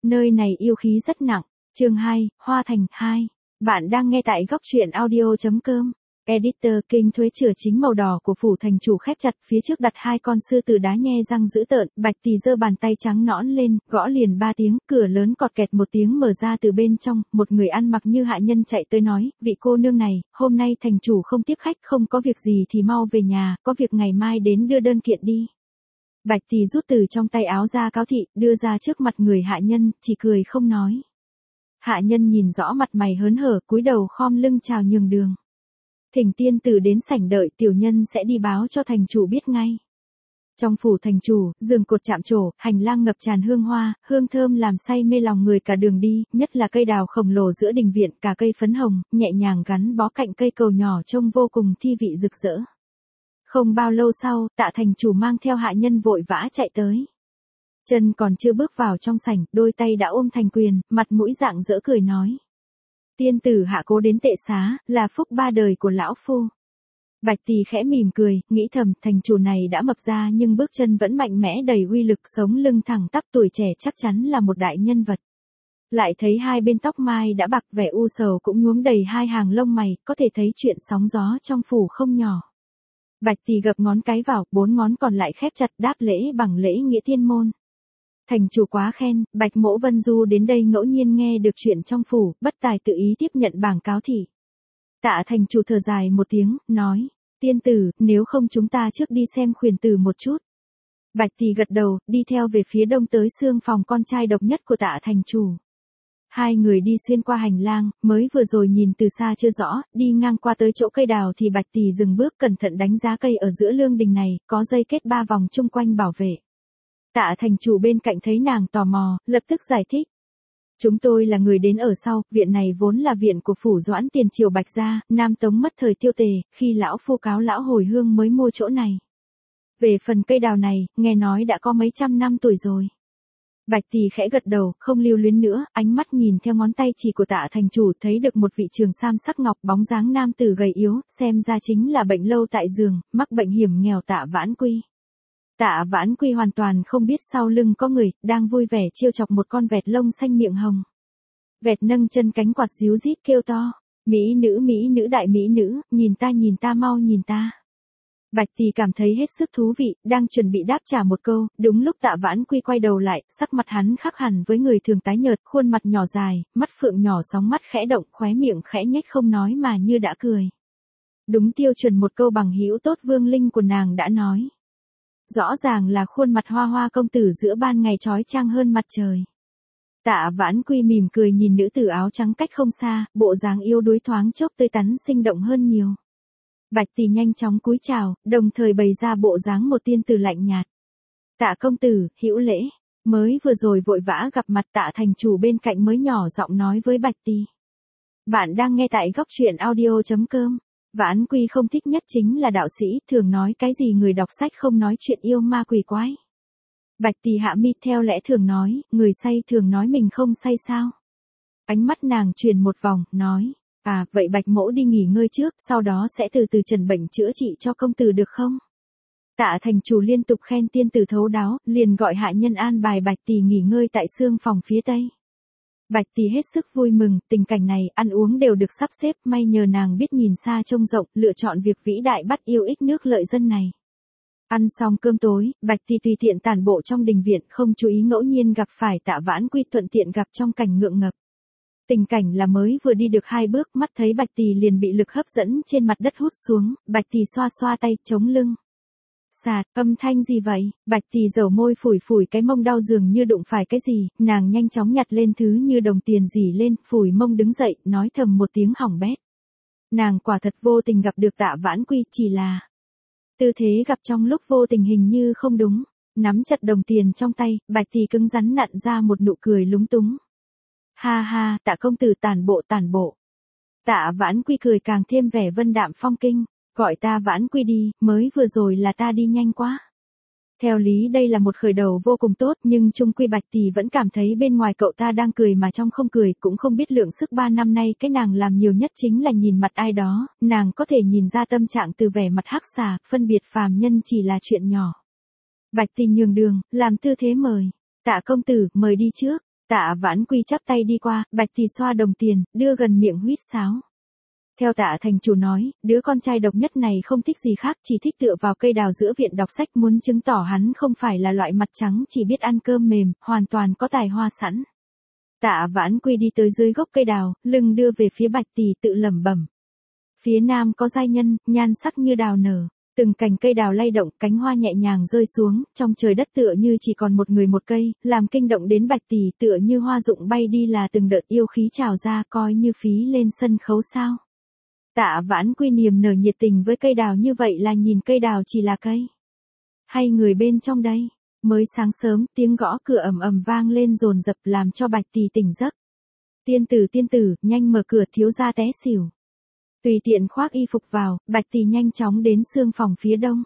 Nơi này yêu khí rất nặng. Chương 2, Hoa Thành 2. Bạn đang nghe tại góc truyện audio.com. Editor kinh thuế chửa chính màu đỏ của phủ thành chủ khép chặt, phía trước đặt hai con sư tử đá nhe răng dữ tợn, Bạch Tỳ giơ bàn tay trắng nõn lên, gõ liền 3 tiếng, cửa lớn cọt kẹt một tiếng mở ra từ bên trong, một người ăn mặc như hạ nhân chạy tới nói, vị cô nương này, hôm nay thành chủ không tiếp khách, không có việc gì thì mau về nhà, có việc ngày mai đến đưa đơn kiện đi. Bạch Tỳ rút từ trong tay áo ra cáo thị, đưa ra trước mặt người hạ nhân, chỉ cười không nói. Hạ nhân nhìn rõ mặt mày hớn hở, cúi đầu khom lưng chào nhường đường. Thỉnh tiên tử đến sảnh đợi, tiểu nhân sẽ đi báo cho thành chủ biết ngay. Trong phủ thành chủ, giường cột chạm trổ, hành lang ngập tràn hương hoa, hương thơm làm say mê lòng người cả đường đi, nhất là cây đào khổng lồ giữa đình viện, cả cây phấn hồng, nhẹ nhàng gắn bó cạnh cây cầu nhỏ trông vô cùng thi vị rực rỡ. Không bao lâu sau, Tạ thành chủ mang theo hạ nhân vội vã chạy tới. Chân còn chưa bước vào trong sảnh, đôi tay đã ôm thành quyền, mặt mũi rạng rỡ cười nói. Tiên tử hạ cố đến tệ xá, là phúc 3 đời của lão phu. Bạch Tỳ khẽ mỉm cười, nghĩ thầm, thành chủ này đã mập ra nhưng bước chân vẫn mạnh mẽ đầy uy lực, sống lưng thẳng tắp, tuổi trẻ chắc chắn là một đại nhân vật. Lại thấy hai bên tóc mai đã bạc, vẻ u sầu cũng nhuốm đầy hai hàng lông mày, có thể thấy chuyện sóng gió trong phủ không nhỏ. Bạch Tỳ gập ngón cái vào, 4 ngón còn lại khép chặt, đáp lễ bằng lễ nghĩa thiên môn. Thành chủ quá khen, Bạch Mỗ Vân Du đến đây ngẫu nhiên nghe được chuyện trong phủ, bất tài tự ý tiếp nhận bảng cáo thị. Tạ thành chủ thở dài một tiếng, nói, tiên tử, nếu không chúng ta trước đi xem khuyển tử một chút. Bạch Tỳ gật đầu, đi theo về phía đông tới xương phòng con trai độc nhất của Tạ thành chủ. Hai người đi xuyên qua hành lang, mới vừa rồi nhìn từ xa chưa rõ, đi ngang qua tới chỗ cây đào thì Bạch Tỳ dừng bước cẩn thận đánh giá cây ở giữa lương đình này, có dây kết 3 vòng chung quanh bảo vệ. Tạ thành chủ bên cạnh thấy nàng tò mò, lập tức giải thích. Chúng tôi là người đến ở sau, viện này vốn là viện của phủ Doãn tiền triều Bạch gia, Nam Tống mất thời Tiêu Tề, khi lão phu cáo lão hồi hương mới mua chỗ này. Về phần cây đào này, nghe nói đã có mấy trăm năm tuổi rồi. Bạch Tỳ khẽ gật đầu, không lưu luyến nữa, ánh mắt nhìn theo ngón tay chỉ của Tạ thành chủ, thấy được một vị trường sam sắc ngọc, bóng dáng nam tử gầy yếu, xem ra chính là bệnh lâu tại giường, mắc bệnh hiểm nghèo Tạ Vãn Quy. Tạ Vãn Quy hoàn toàn không biết sau lưng có người, đang vui vẻ trêu chọc một con vẹt lông xanh miệng hồng. Vẹt nâng chân cánh quạt díu rít kêu to, mỹ nữ đại mỹ nữ, nhìn ta mau nhìn ta. Bạch Tỳ cảm thấy hết sức thú vị, đang chuẩn bị đáp trả một câu, đúng lúc Tạ Vãn Quy quay đầu lại, sắc mặt hắn khác hẳn với người thường tái nhợt, khuôn mặt nhỏ dài, mắt phượng nhỏ sóng mắt khẽ động, khóe miệng khẽ nhếch không nói mà như đã cười. Đúng tiêu chuẩn một câu bằng hữu tốt vương linh của nàng đã nói. Rõ ràng là khuôn mặt hoa hoa công tử giữa ban ngày chói chang hơn mặt trời. Tạ Vãn Quy mỉm cười nhìn nữ tử áo trắng cách không xa, bộ dáng yêu đuối thoáng chốc tươi tắn sinh động hơn nhiều. Bạch Tỳ nhanh chóng cúi chào, đồng thời bày ra bộ dáng một tiên tử lạnh nhạt. Tạ công tử, hữu lễ. Mới vừa rồi vội vã gặp mặt Tạ thành chủ bên cạnh mới nhỏ giọng nói với Bạch Tỳ. Bạn đang nghe tại góc truyện audio.com. Vãn Quy không thích nhất chính là đạo sĩ, thường nói cái gì người đọc sách không nói chuyện yêu ma quỷ quái. Bạch Tỳ hạ mi theo lẽ thường nói, người say thường nói mình không say sao. Ánh mắt nàng truyền một vòng, nói, vậy Bạch Mỗ đi nghỉ ngơi trước, sau đó sẽ từ từ trần bệnh chữa trị cho công tử được không? Tạ thành chủ liên tục khen tiên tử thấu đáo, liền gọi hạ nhân an bài Bạch Tỳ nghỉ ngơi tại xương phòng phía tây. Bạch Tỳ hết sức vui mừng, tình cảnh này, ăn uống đều được sắp xếp, may nhờ nàng biết nhìn xa trông rộng, lựa chọn việc vĩ đại bắt yêu ích nước lợi dân này. Ăn xong cơm tối, Bạch Tỳ tùy tiện tản bộ trong đình viện, không chú ý ngẫu nhiên gặp phải Tạ Vãn Quy, thuận tiện gặp trong cảnh ngượng ngập. Tình cảnh là mới vừa đi được 2 bước, mắt thấy Bạch Tỳ liền bị lực hấp dẫn trên mặt đất hút xuống, Bạch Tỳ xoa xoa tay, chống lưng. Sạt, âm thanh gì vậy? Bạch Tỳ dầu môi phủi phủi cái mông đau dường như đụng phải cái gì, nàng nhanh chóng nhặt lên thứ như đồng tiền dỉ lên, phủi mông đứng dậy, nói thầm một tiếng hỏng bét. Nàng quả thật vô tình gặp được Tạ Vãn Quy, chỉ là tư thế gặp trong lúc vô tình hình như không đúng. Nắm chặt đồng tiền trong tay, Bạch Tỳ cứng rắn nặn ra một nụ cười lúng túng. Ha ha, Tạ công tử tản bộ. Tạ Vãn Quy cười càng thêm vẻ vân đạm phong kinh. Gọi ta Vãn Quy đi, mới vừa rồi là ta đi nhanh quá. Theo lý đây là một khởi đầu vô cùng tốt, nhưng chung quy Bạch Tỳ vẫn cảm thấy bên ngoài cậu ta đang cười mà trong không cười, cũng không biết lượng sức 3 năm nay cái nàng làm nhiều nhất chính là nhìn mặt ai đó, nàng có thể nhìn ra tâm trạng từ vẻ mặt hắc xà, phân biệt phàm nhân chỉ là chuyện nhỏ. Bạch Tỳ nhường đường, làm tư thế mời. Tạ công tử, mời đi trước. Tạ Vãn Quy chắp tay đi qua, Bạch Tỷ xoa đồng tiền, đưa gần miệng huýt sáo. Theo Tạ thành chủ nói, đứa con trai độc nhất này không thích gì khác, chỉ thích tựa vào cây đào giữa viện đọc sách, muốn chứng tỏ hắn không phải là loại mặt trắng chỉ biết ăn cơm mềm, hoàn toàn có tài hoa sẵn. Tạ Vãn Quy đi tới dưới gốc cây đào, lưng đưa về phía Bạch Tỷ tự lẩm bẩm. Phía nam có giai nhân, nhan sắc như đào nở. Từng cành cây đào lay động, cánh hoa nhẹ nhàng rơi xuống, trong trời đất tựa như chỉ còn một người một cây, làm kinh động đến Bạch Tỷ, tựa như hoa rụng bay đi là từng đợt yêu khí trào ra, coi như phí lên sân khấu sao. Tạ Vãn Quy niềm nở nhiệt tình với cây đào như vậy là nhìn cây đào chỉ là cây. Hay người bên trong đây? Mới sáng sớm, tiếng gõ cửa ầm ầm vang lên dồn dập làm cho Bạch Tỷ tỉnh giấc. Tiên tử, nhanh mở cửa, thiếu gia té xỉu. Tùy tiện khoác y phục vào, Bạch Tỷ nhanh chóng đến xương phòng phía đông.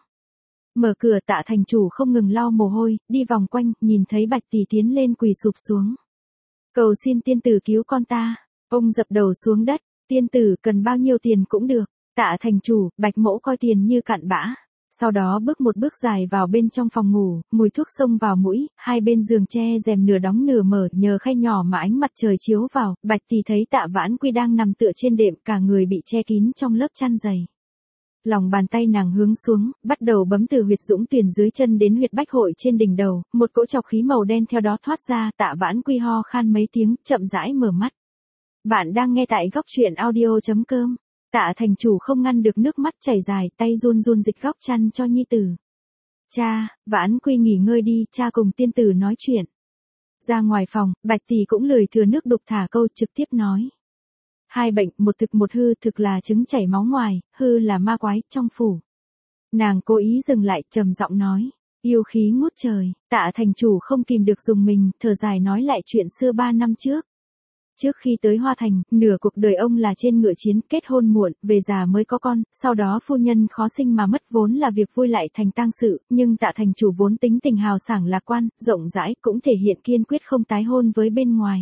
Mở cửa, Tạ thành chủ không ngừng lau mồ hôi, đi vòng quanh, nhìn thấy Bạch Tỷ tiến lên quỳ sụp xuống. Cầu xin tiên tử cứu con ta. Ông dập đầu xuống đất, tiên tử cần bao nhiêu tiền cũng được. Tạ thành chủ, Bạch mỗ coi tiền như cặn bã. Sau đó bước một bước dài vào bên trong phòng ngủ, mùi thuốc xông vào mũi, hai bên giường che rèm nửa đóng nửa mở, nhờ khay nhỏ mà ánh mặt trời chiếu vào, Bạch Tỷ thấy Tạ Vãn Quy đang nằm tựa trên đệm, cả người bị che kín trong lớp chăn dày. Lòng bàn tay nàng hướng xuống, bắt đầu bấm từ huyệt dũng tuyển dưới chân đến huyệt bách hội trên đỉnh đầu, một cỗ trọc khí màu đen theo đó thoát ra, Tạ Vãn Quy ho khan mấy tiếng, chậm rãi mở mắt. Bạn đang nghe tại góc truyện audio.com. Tạ thành chủ không ngăn được nước mắt chảy dài, tay run run dịch góc chăn cho nhi tử. Cha, Vãn Quy nghỉ ngơi đi, cha cùng tiên tử nói chuyện. Ra ngoài phòng, Bạch Tỷ cũng lười thừa nước đục thả câu, trực tiếp nói. Hai bệnh, một thực một hư, thực là trứng chảy máu ngoài, hư là ma quái, trong phủ. Nàng cố ý dừng lại, trầm giọng nói. Yêu khí ngút trời, Tạ thành chủ không kìm được dùng mình, thở dài nói lại chuyện xưa 3 năm trước. Trước khi tới Hoa Thành, nửa cuộc đời ông là trên ngựa chiến, kết hôn muộn, về già mới có con, sau đó phu nhân khó sinh mà mất, vốn là việc vui lại thành tang sự, nhưng Tạ thành chủ vốn tính tình hào sảng lạc quan, rộng rãi, cũng thể hiện kiên quyết không tái hôn với bên ngoài.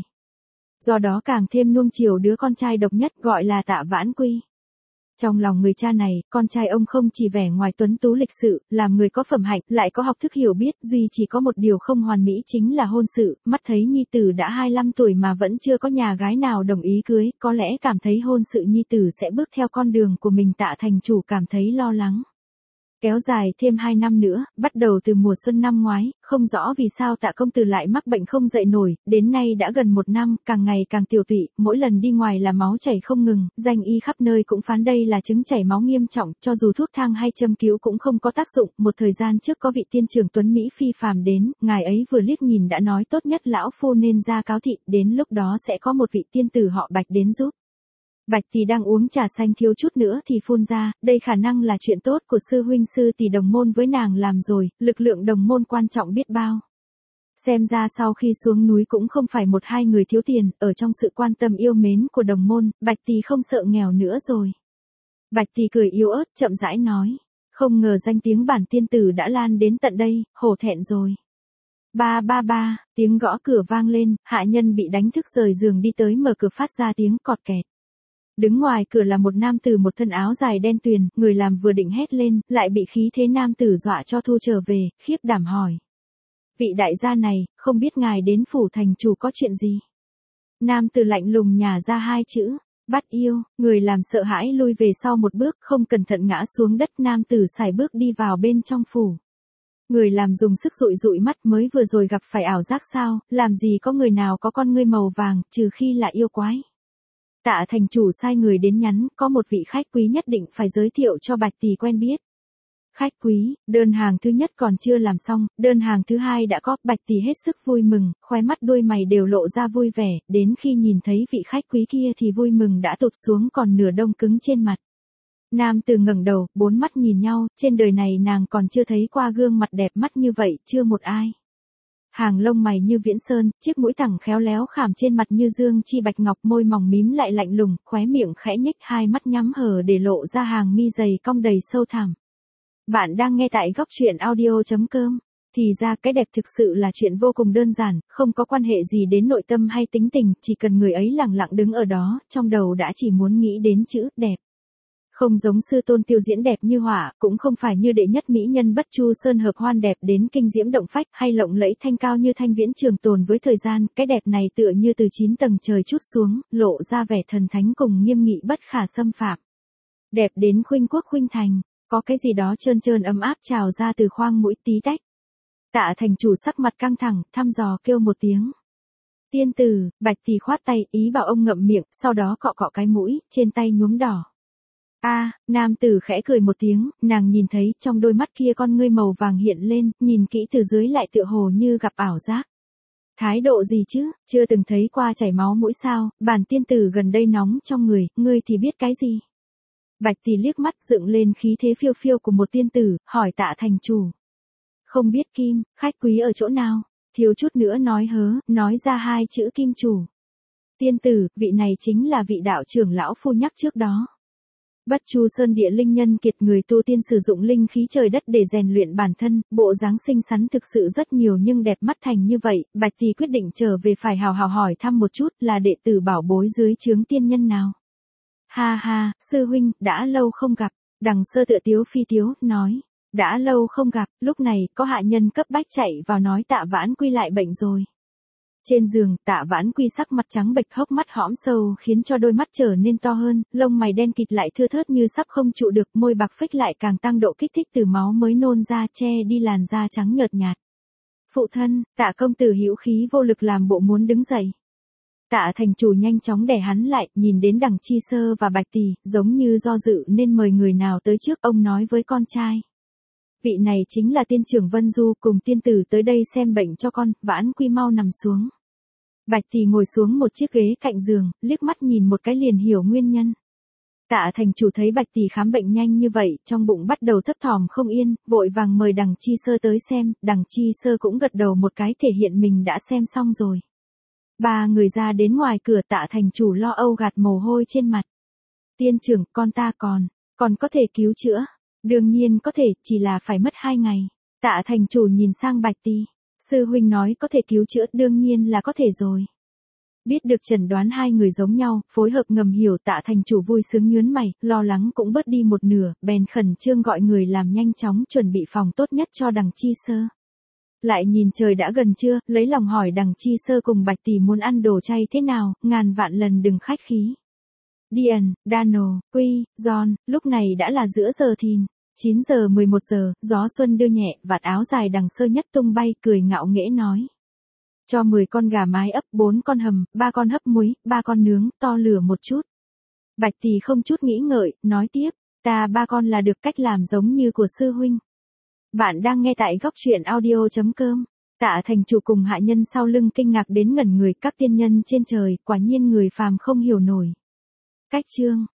Do đó càng thêm nuông chiều đứa con trai độc nhất gọi là Tạ Vãn Quy. Trong lòng người cha này, con trai ông không chỉ vẻ ngoài tuấn tú lịch sự, làm người có phẩm hạnh, lại có học thức hiểu biết, duy chỉ có một điều không hoàn mỹ chính là hôn sự, mắt thấy nhi tử đã 25 tuổi mà vẫn chưa có nhà gái nào đồng ý cưới, có lẽ cảm thấy hôn sự nhi tử sẽ bước theo con đường của mình. Tạ thành chủ cảm thấy lo lắng. Kéo dài thêm 2 năm nữa, bắt đầu từ mùa xuân năm ngoái, không rõ vì sao Tạ công tử lại mắc bệnh không dậy nổi, đến nay đã gần 1 năm, càng ngày càng tiểu tụy, mỗi lần đi ngoài là máu chảy không ngừng, danh y khắp nơi cũng phán đây là chứng chảy máu nghiêm trọng, cho dù thuốc thang hay châm cứu cũng không có tác dụng. Một thời gian trước có vị tiên trưởng tuấn Mỹ phi phàm đến, ngài ấy vừa liếc nhìn đã nói tốt nhất lão phu nên ra cáo thị, đến lúc đó sẽ có một vị tiên tử họ Bạch đến giúp. Bạch Tỷ đang uống trà xanh thiếu chút nữa thì phun ra, đây khả năng là chuyện tốt của sư huynh sư tỷ đồng môn với nàng làm rồi, lực lượng đồng môn quan trọng biết bao. Xem ra sau khi xuống núi cũng không phải 1-2 người thiếu tiền, ở trong sự quan tâm yêu mến của đồng môn, Bạch Tỷ không sợ nghèo nữa rồi. Bạch Tỷ cười yếu ớt, chậm rãi nói, không ngờ danh tiếng bản tiên tử đã lan đến tận đây, hổ thẹn rồi. Ba, tiếng gõ cửa vang lên, hạ nhân bị đánh thức rời giường đi tới mở cửa phát ra tiếng cọt kẹt. Đứng ngoài cửa là một nam tử một thân áo dài đen tuyền, người làm vừa định hét lên, lại bị khí thế nam tử dọa cho thu trở về, khiếp đảm hỏi. Vị đại gia này, không biết ngài đến phủ thành chủ có chuyện gì? Nam tử lạnh lùng nhả ra 2 chữ, bắt yêu, người làm sợ hãi lui về sau một bước, không cẩn thận ngã xuống đất. Nam tử sải bước đi vào bên trong phủ. Người làm dùng sức dụi mắt, mới vừa rồi gặp phải ảo giác sao, làm gì có người nào có con ngươi màu vàng, trừ khi là yêu quái. Tạ thành chủ sai người đến nhắn, có một vị khách quý nhất định phải giới thiệu cho Bạch Tỷ quen biết. Khách quý, đơn hàng thứ nhất còn chưa làm xong, đơn hàng thứ hai đã có. Bạch Tỷ hết sức vui mừng, khóe mắt đôi mày đều lộ ra vui vẻ, đến khi nhìn thấy vị khách quý kia thì vui mừng đã tụt xuống còn nửa đông cứng trên mặt. Nam tử ngẩng đầu, 4 mắt nhìn nhau, trên đời này nàng còn chưa thấy qua gương mặt đẹp mắt như vậy, chưa một ai. Hàng lông mày như viễn sơn, chiếc mũi thẳng khéo léo khảm trên mặt như dương chi bạch ngọc, môi mỏng mím lại lạnh lùng, khóe miệng khẽ nhếch, hai mắt nhắm hờ để lộ ra hàng mi dày cong đầy sâu thẳm. Bạn đang nghe tại góc truyện audio.com. Thì ra cái đẹp thực sự là chuyện vô cùng đơn giản, không có quan hệ gì đến nội tâm hay tính tình, chỉ cần người ấy lặng lặng đứng ở đó, trong đầu đã chỉ muốn nghĩ đến chữ đẹp. Không giống sư tôn Tiêu Diễn đẹp như họa, cũng không phải như đệ nhất mỹ nhân Bất Chu Sơn hợp hoan đẹp đến kinh diễm động phách hay lộng lẫy thanh cao như thanh viễn trường tồn với thời gian, cái đẹp này tựa như từ 9 tầng trời trút xuống, lộ ra vẻ thần thánh cùng nghiêm nghị bất khả xâm phạm. Đẹp đến khuynh quốc khuynh thành, có cái gì đó trơn trơn ấm áp trào ra từ khoang mũi tí tách. Tạ thành chủ sắc mặt căng thẳng, thăm dò kêu một tiếng. Tiên tử, Bạch Tỷ khoát tay, ý bảo ông ngậm miệng, sau đó cọ cọ cái mũi, trên tay nhuốm đỏ. Nam tử khẽ cười một tiếng, nàng nhìn thấy trong đôi mắt kia con ngươi màu vàng hiện lên, nhìn kỹ từ dưới lại tựa hồ như gặp ảo giác. Thái độ gì chứ, chưa từng thấy qua chảy máu mũi sao, bản tiên tử gần đây nóng trong người, ngươi thì biết cái gì. Bạch Tỷ liếc mắt dựng lên khí thế phiêu phiêu của một tiên tử, hỏi Tạ thành chủ. Không biết kim, khách quý ở chỗ nào, thiếu chút nữa nói ra hai chữ kim chủ. Tiên tử, vị này chính là vị đạo trưởng lão phu nhắc trước đó. Bất Chu Sơn địa linh nhân kiệt, người tu tiên sử dụng linh khí trời đất để rèn luyện bản thân, bộ dáng xinh xắn thực sự rất nhiều nhưng đẹp mắt thành như vậy, Bạch Tỷ quyết định trở về phải hào hào hỏi thăm một chút là đệ tử bảo bối dưới trướng tiên nhân nào. Ha ha, sư huynh, đã lâu không gặp, Đằng Sơ tựa tiếu phi tiếu, nói. Đã lâu không gặp, lúc này, có hạ nhân cấp bách chạy vào nói Tạ Vãn Quy lại bệnh rồi. Trên giường, Tạ Vãn Quy sắc mặt trắng bệch, hốc mắt hõm sâu khiến cho đôi mắt trở nên to hơn, lông mày đen kịt lại thưa thớt như sắp không trụ được, môi bạc phếch lại càng tăng độ kích thích từ máu mới nôn ra che đi làn da trắng nhợt nhạt. Phụ thân, Tạ công tử hữu khí vô lực làm bộ muốn đứng dậy. Tạ thành chủ nhanh chóng đè hắn lại, nhìn đến Đằng Chi Sơ và Bạch Tỷ, giống như do dự nên mời người nào tới trước, ông nói với con trai. Vị này chính là tiên trưởng Vân Du, cùng tiên tử tới đây xem bệnh cho con, Vãn Quy mau nằm xuống. Bạch Tỷ ngồi xuống một chiếc ghế cạnh giường, liếc mắt nhìn một cái liền hiểu nguyên nhân. Tạ thành chủ thấy Bạch Tỷ khám bệnh nhanh như vậy, trong bụng bắt đầu thấp thỏm không yên, vội vàng mời Đằng Chi Sơ tới xem, Đằng Chi Sơ cũng gật đầu một cái thể hiện mình đã xem xong rồi. Ba người ra đến ngoài cửa, Tạ thành chủ lo âu gạt mồ hôi trên mặt. Tiên trưởng, con ta còn có thể cứu chữa. Đương nhiên có thể, chỉ là phải mất 2 ngày. Tạ thành chủ nhìn sang Bạch Tỷ. Sư huynh nói có thể cứu chữa, đương nhiên là có thể rồi. Biết được chẩn đoán hai người giống nhau, phối hợp ngầm hiểu, Tạ thành chủ vui sướng nhướng mày, lo lắng cũng bớt đi một nửa, bèn khẩn trương gọi người làm nhanh chóng chuẩn bị phòng tốt nhất cho Đằng Chi Sơ. Lại nhìn trời đã gần trưa, lấy lòng hỏi Đằng Chi Sơ cùng Bạch Tỷ muốn ăn đồ chay thế nào, ngàn vạn lần đừng khách khí. Điền, Dano, Quy, John, lúc này đã là giữa giờ thìn. 9 giờ 11 giờ, gió xuân đưa nhẹ, vạt áo dài Đằng Sơ nhất tung bay, cười ngạo nghễ nói. Cho 10 con gà mái ấp, 4 con hầm, 3 con hấp muối, 3 con nướng, to lửa một chút. Bạch Tỷ không chút nghĩ ngợi, nói tiếp, ta 3 con là được, cách làm giống như của sư huynh. Bạn đang nghe tại góc truyện audio.com. Tạ thành chủ cùng hạ nhân sau lưng kinh ngạc đến ngẩn người, các tiên nhân trên trời, quả nhiên người phàm không hiểu nổi. Cách chương.